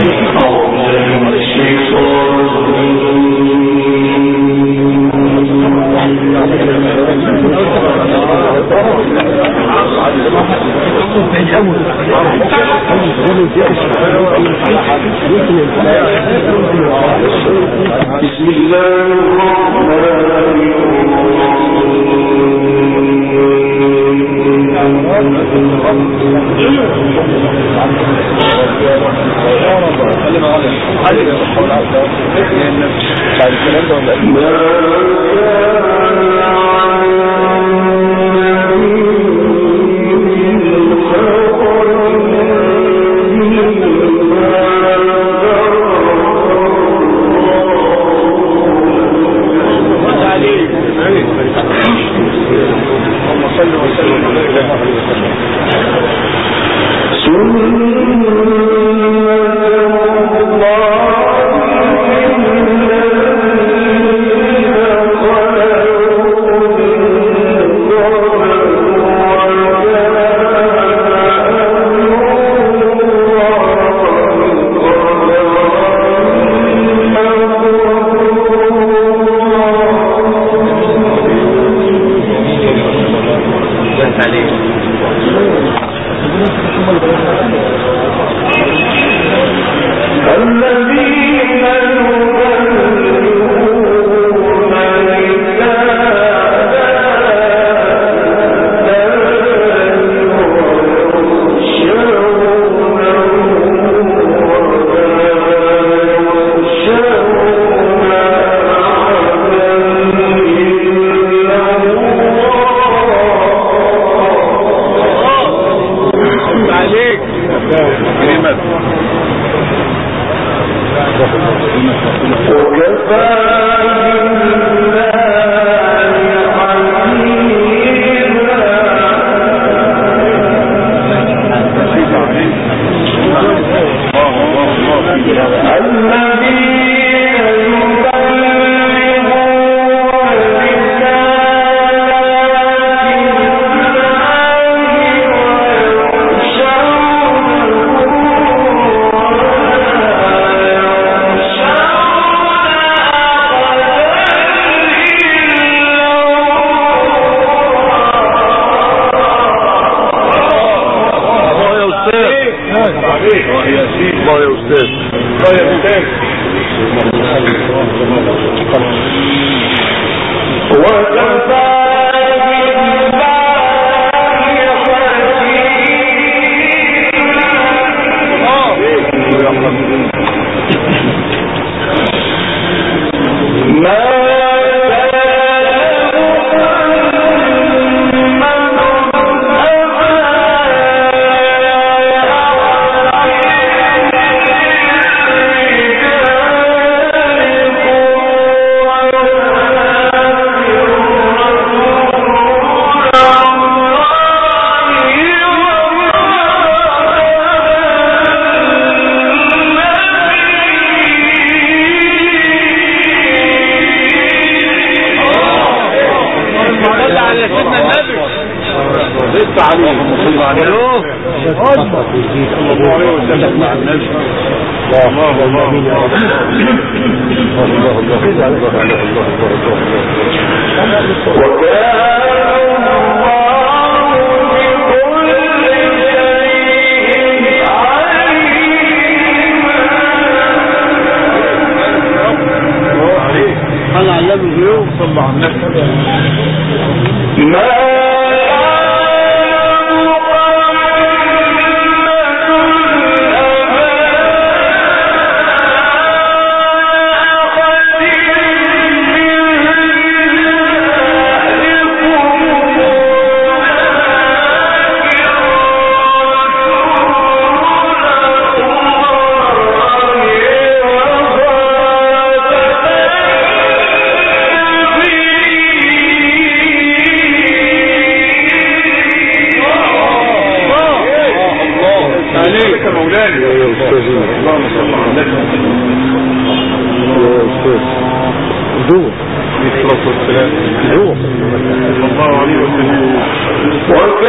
بسم الله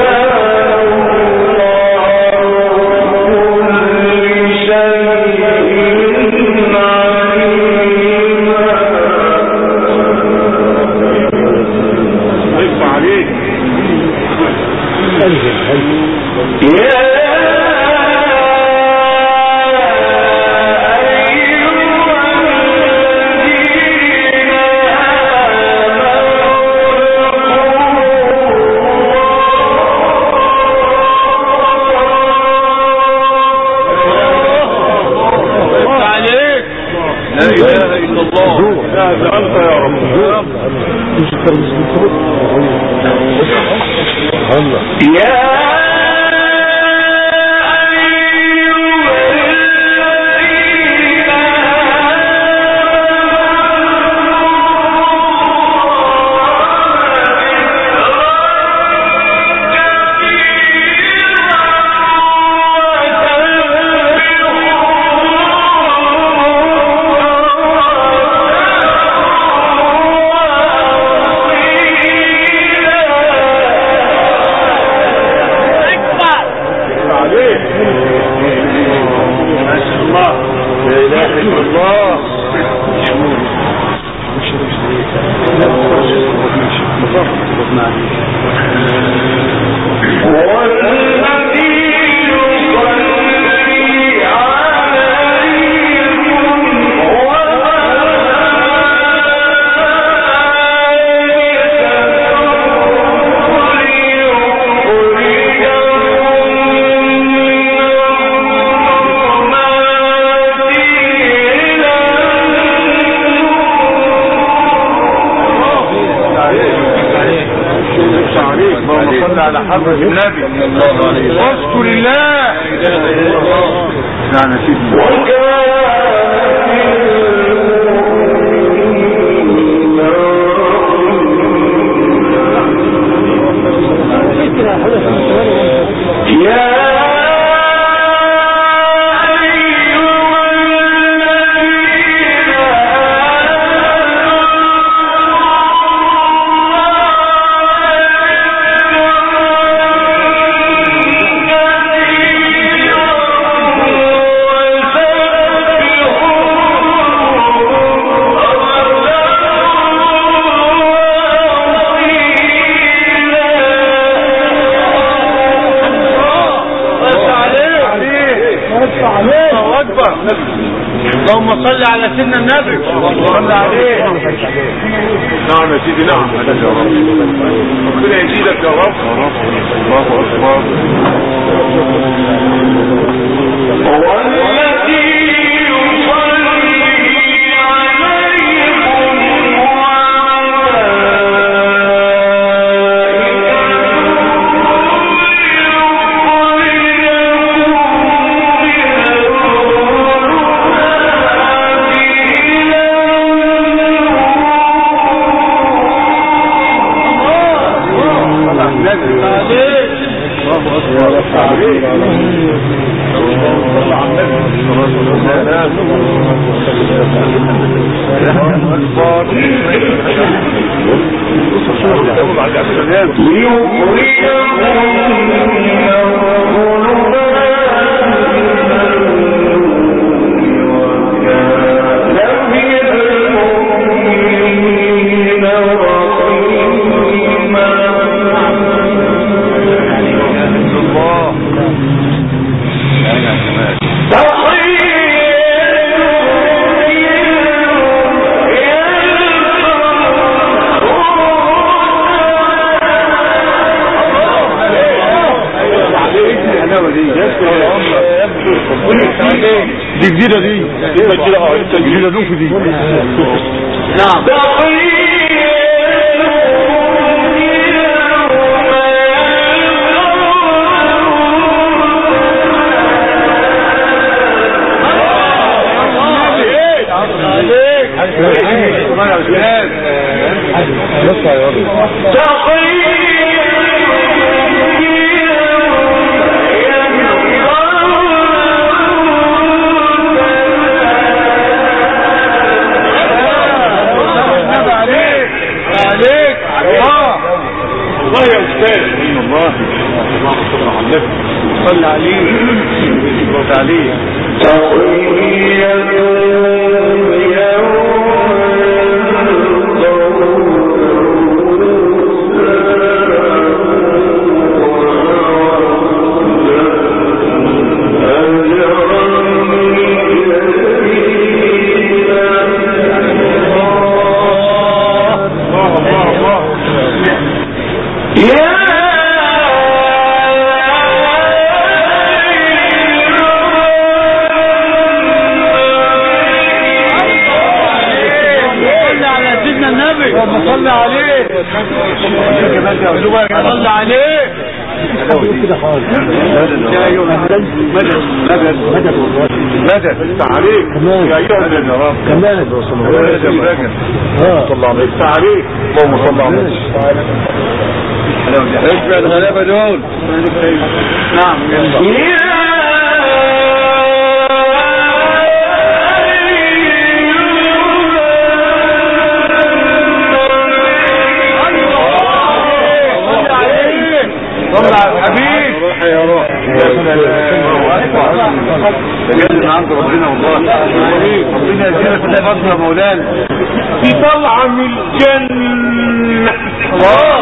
وكان الله كل شيء لا اله الا الله. لا انت يا رب. يا على حضرة النبي واشكر الله. نعم يا سيدي. اللهم صل على سيدنا النبي صل عليه. نعم يا سيدي. نعم يا رب. ربنا يزيدك يا رب. الله اكبر. دي جديدة دي جديدة دوك دي. نعم. صل عليه وسلم عليه. النبي صلى عليه صلى عليه كده خالص يا ايها مدد تعليق يا ايها النبي كمان صلى الله عليه التعليق اللهم صل على النبي اشبع الغلابه دول نعم صلى على الحبيب روح يا روح تجد من عند ربنا والله ربنا يزيدنا في الفضل يا مولانا في طلعه من الجنه الله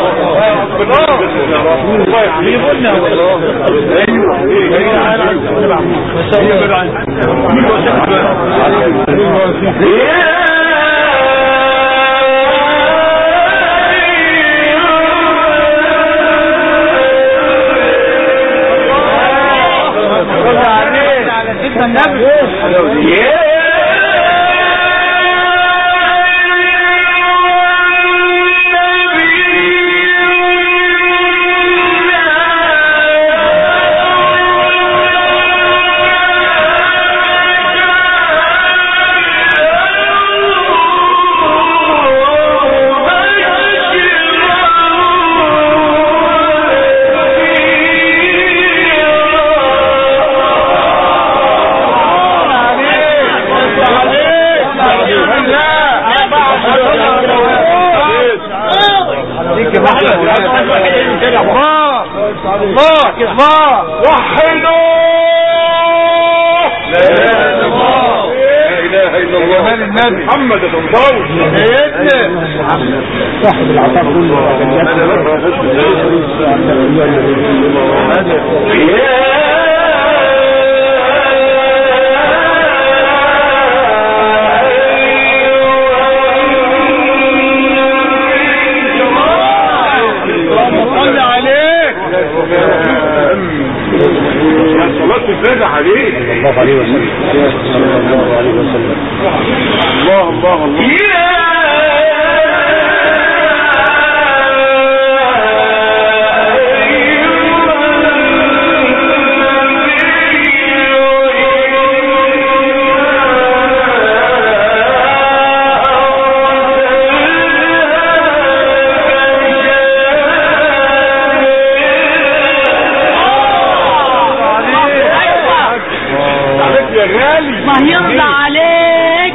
الله يحبيبنا والله ايوه النبي الله وحدوا لا اله الا الله النبي محمد صلى سيدنا صاحب العطاء كله صلاة الفجر عليه صلى الله عليه وسلم الله الله الله يرضى عليك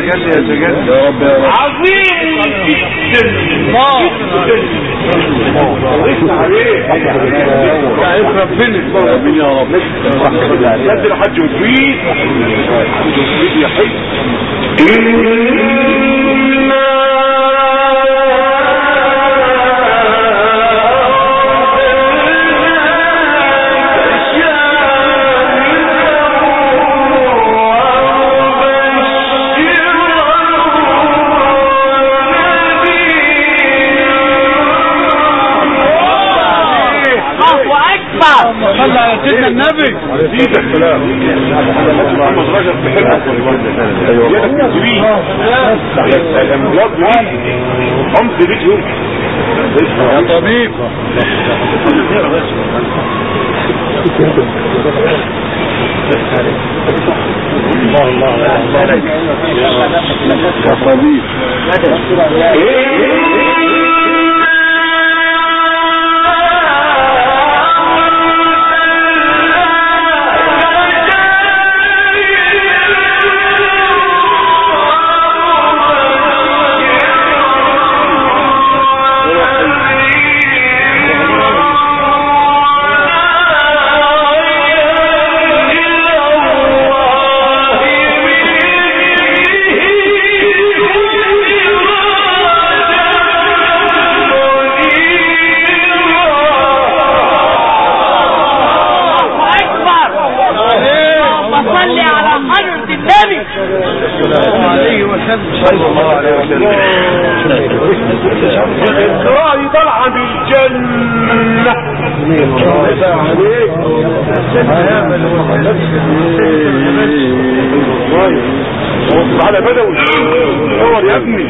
عظيم جدا ربنا يا رب جد الحج وتفيد يا حي صلى على سيدنا النبي زيد السلام مدرجة بحبك يدك تزويه الامجاد ويه خمس بيت يوم يا طبيب الله الله يا طبيب الإسراء طلع بالجنة عليك على بدوي صور يا ابني.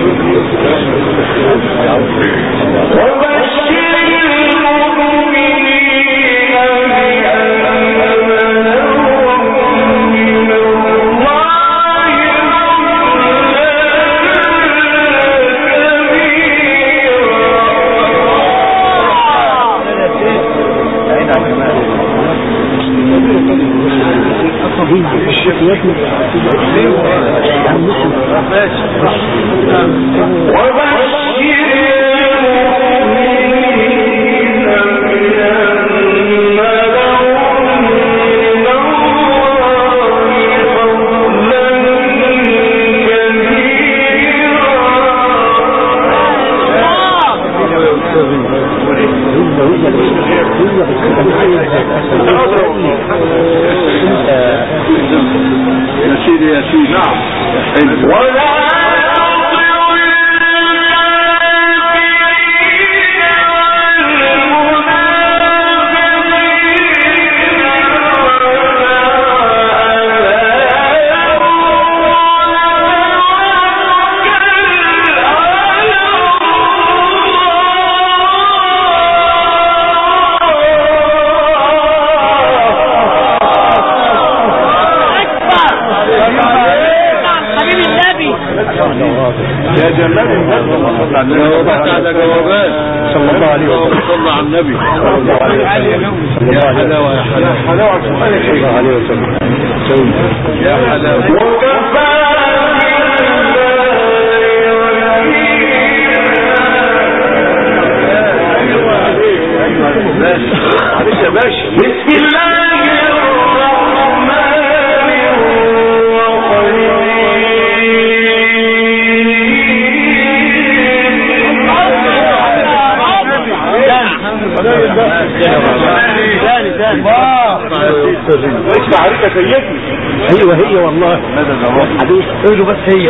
ايوه هي والله حبيبي قولوا بس هي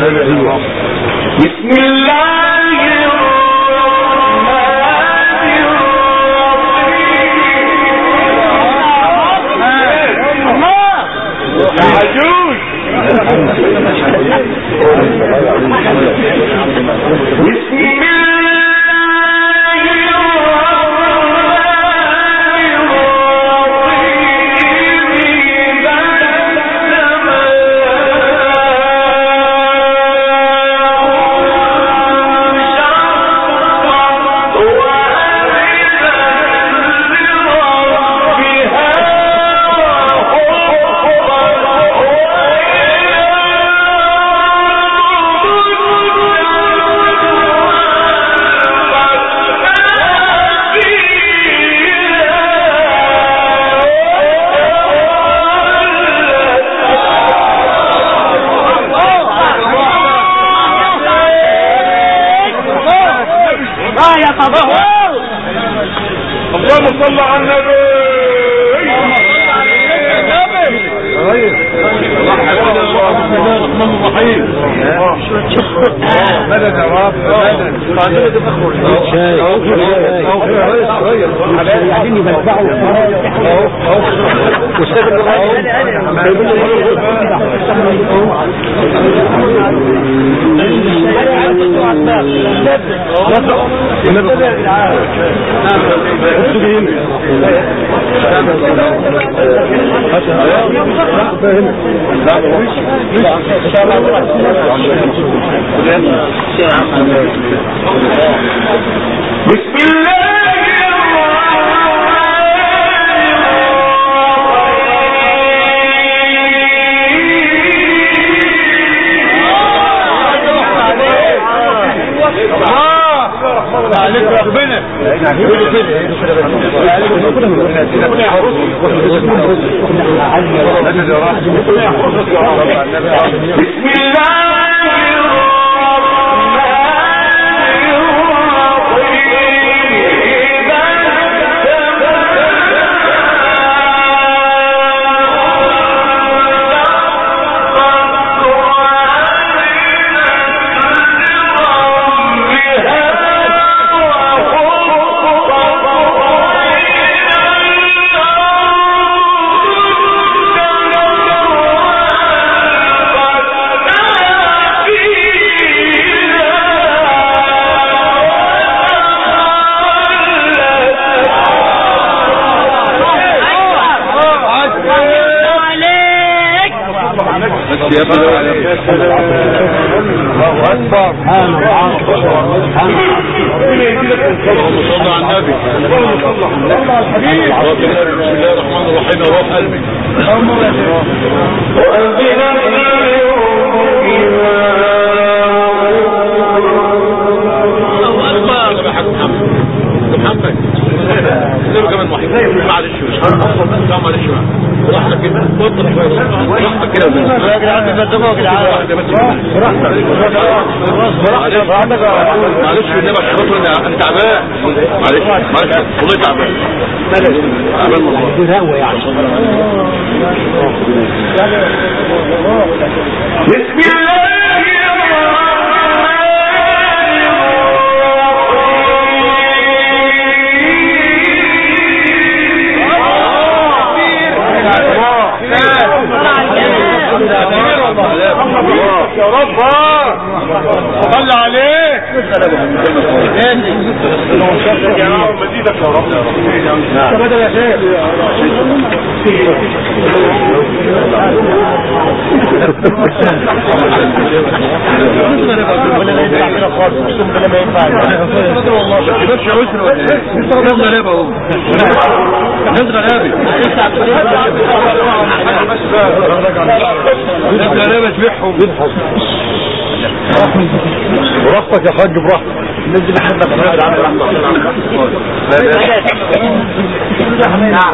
بسم الله عجوز بسم الله اللهم صل على النبي. الرحمن الرحيم. مدد يا رب قاعدين يبلعوا بسم الله عليك ربنا بسم الله الله اكبر. اللهم صل على النبي. بسم الله الرحمن الرحيم. روح قلبي. محمد زي كمان واحد معلش معلش براحتك كده اتفضل براحتك كده يا جدعان بتقدموا يا جدعان معلش النبي عشان خاطر انا تعبان معلش والله تعبان والله يعني بسم الله يا رب صل عليك يا رب مزيدك يا رب بدل يا شيخ ولا لا ينفع كده خالص اقسم بالله ما ينفع والله بس يا اسره ولا ايه نزل غلابه اهو نزل غلابه نزل غلابه تبيعهم براحتك يا حاج براحتك نزل حبك نعم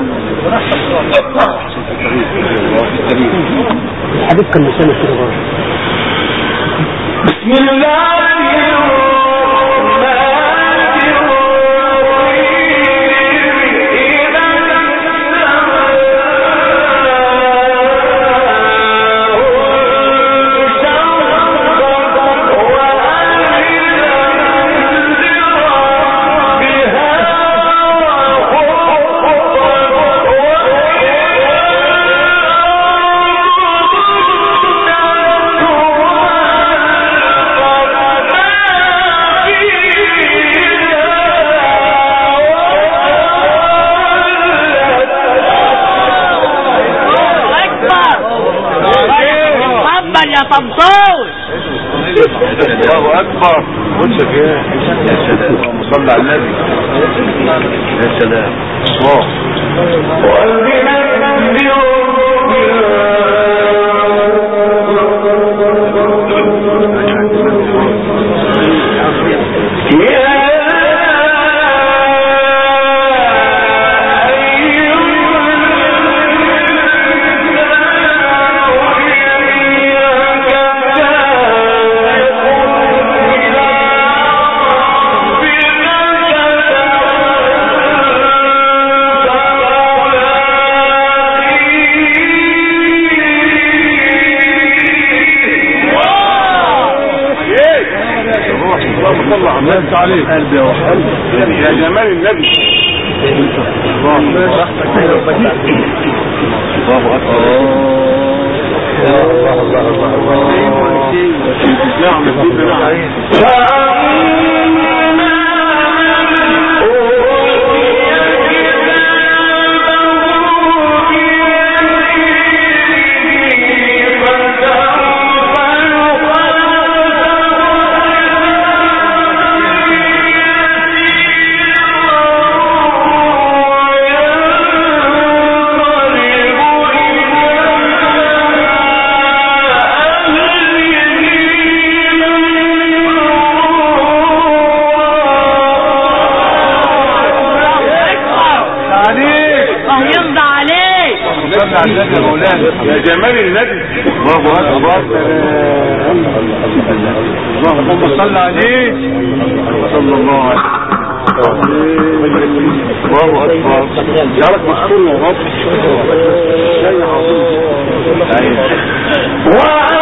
الحديث كان مسلم كده برضه بسم الله يا طمطاوي الله اكبر وجهك يا سلام صل على النبي يا سلام الله عليك قلبي يا قلبي يا جمال النبي الله اكبر الله نعم يا جمال النبي الله اكبر اللهم صل عليه صلى الله عليه الله اكبر يا رب مشكور يا رب شيء عظيم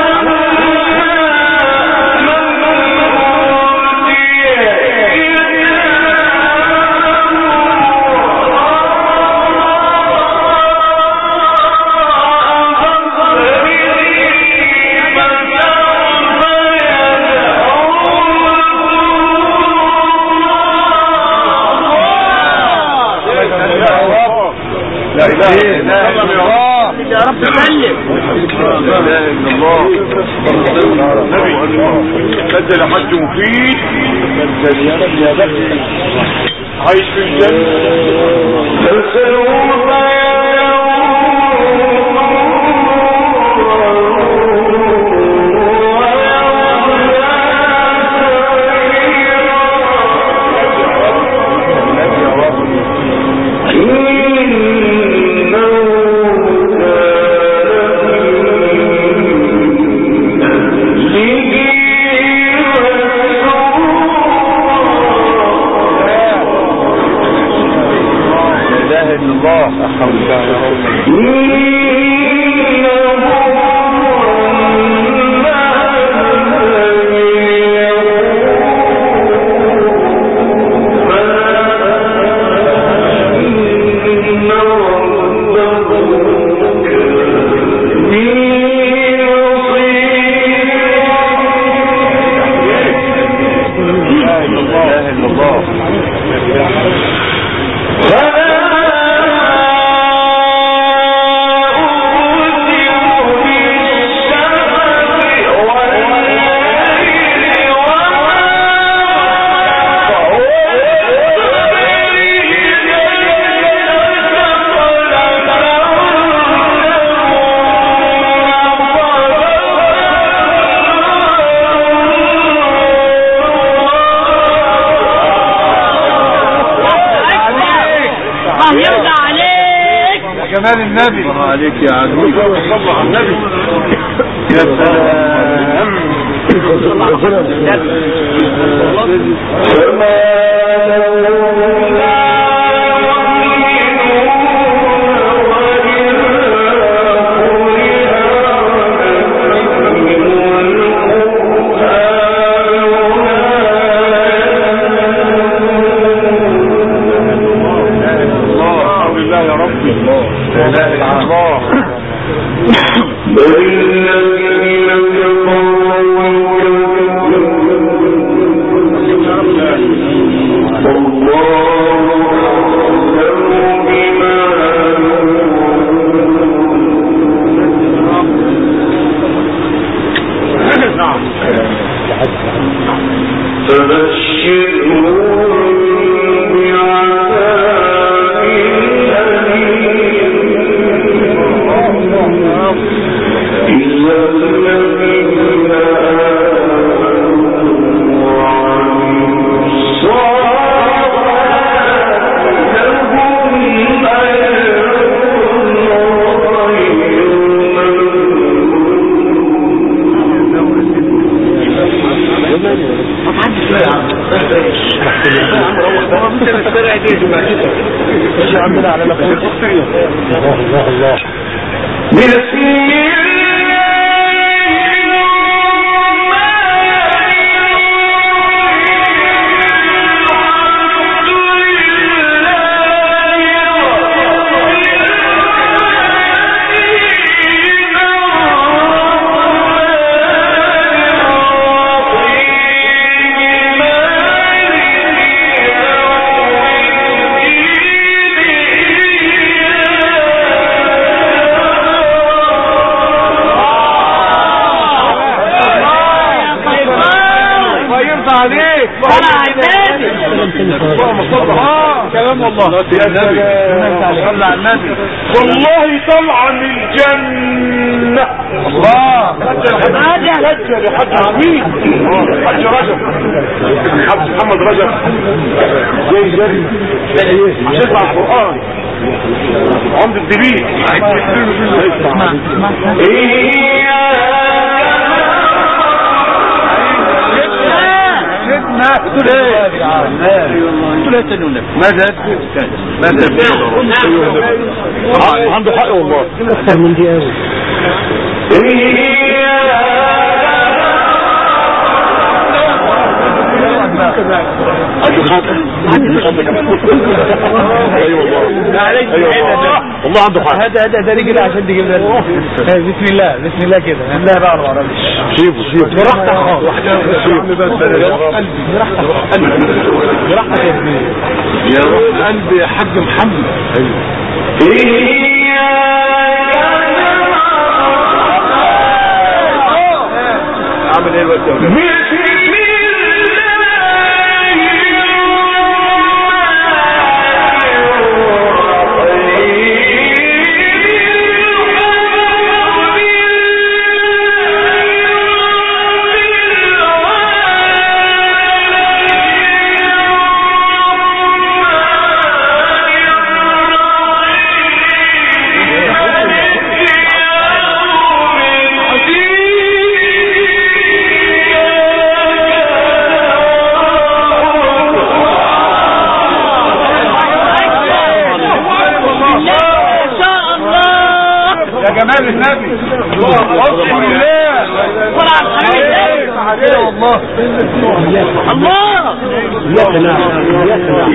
لا اله الا الله يا رب سلم لا اله الا الله نزل حج مفيد عايش في الجنة جمال النبي عليك يا عدو صلى على النبي يا كلام والله يا نبي صلى على النبي والله طلع من الجنة الله حج عميد حج رجب حج محمد رجب جاي جري عشان مع القرآن عمد الدبيب قلت له يتنون ماذا عنده حق والله اكثر من دي قوي والله عنده حق هذا رجل عشان تجيب لنا بسم الله كده بسم الله بقى شوف براحتك خالص براحتك يا قلبي يا حاج محمد عامل ايه بس يا ولاد؟ جمال النبي اصبر الله صلى على الحبيب الله الله إياك نعبد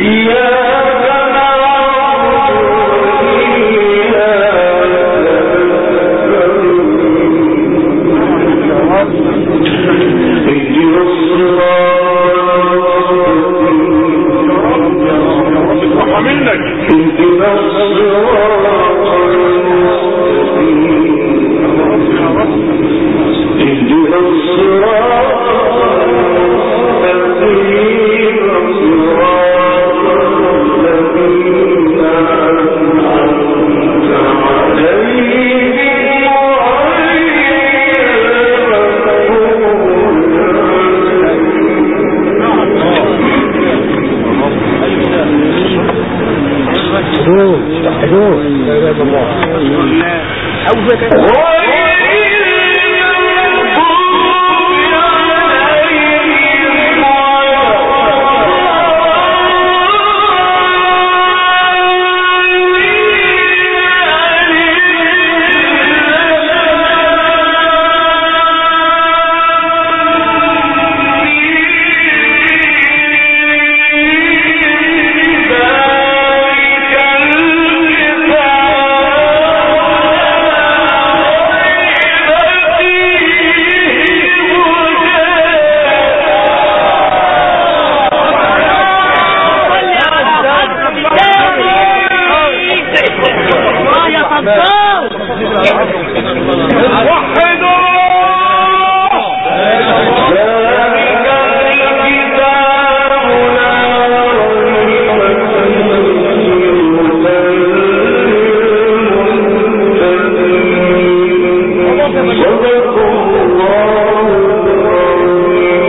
حدود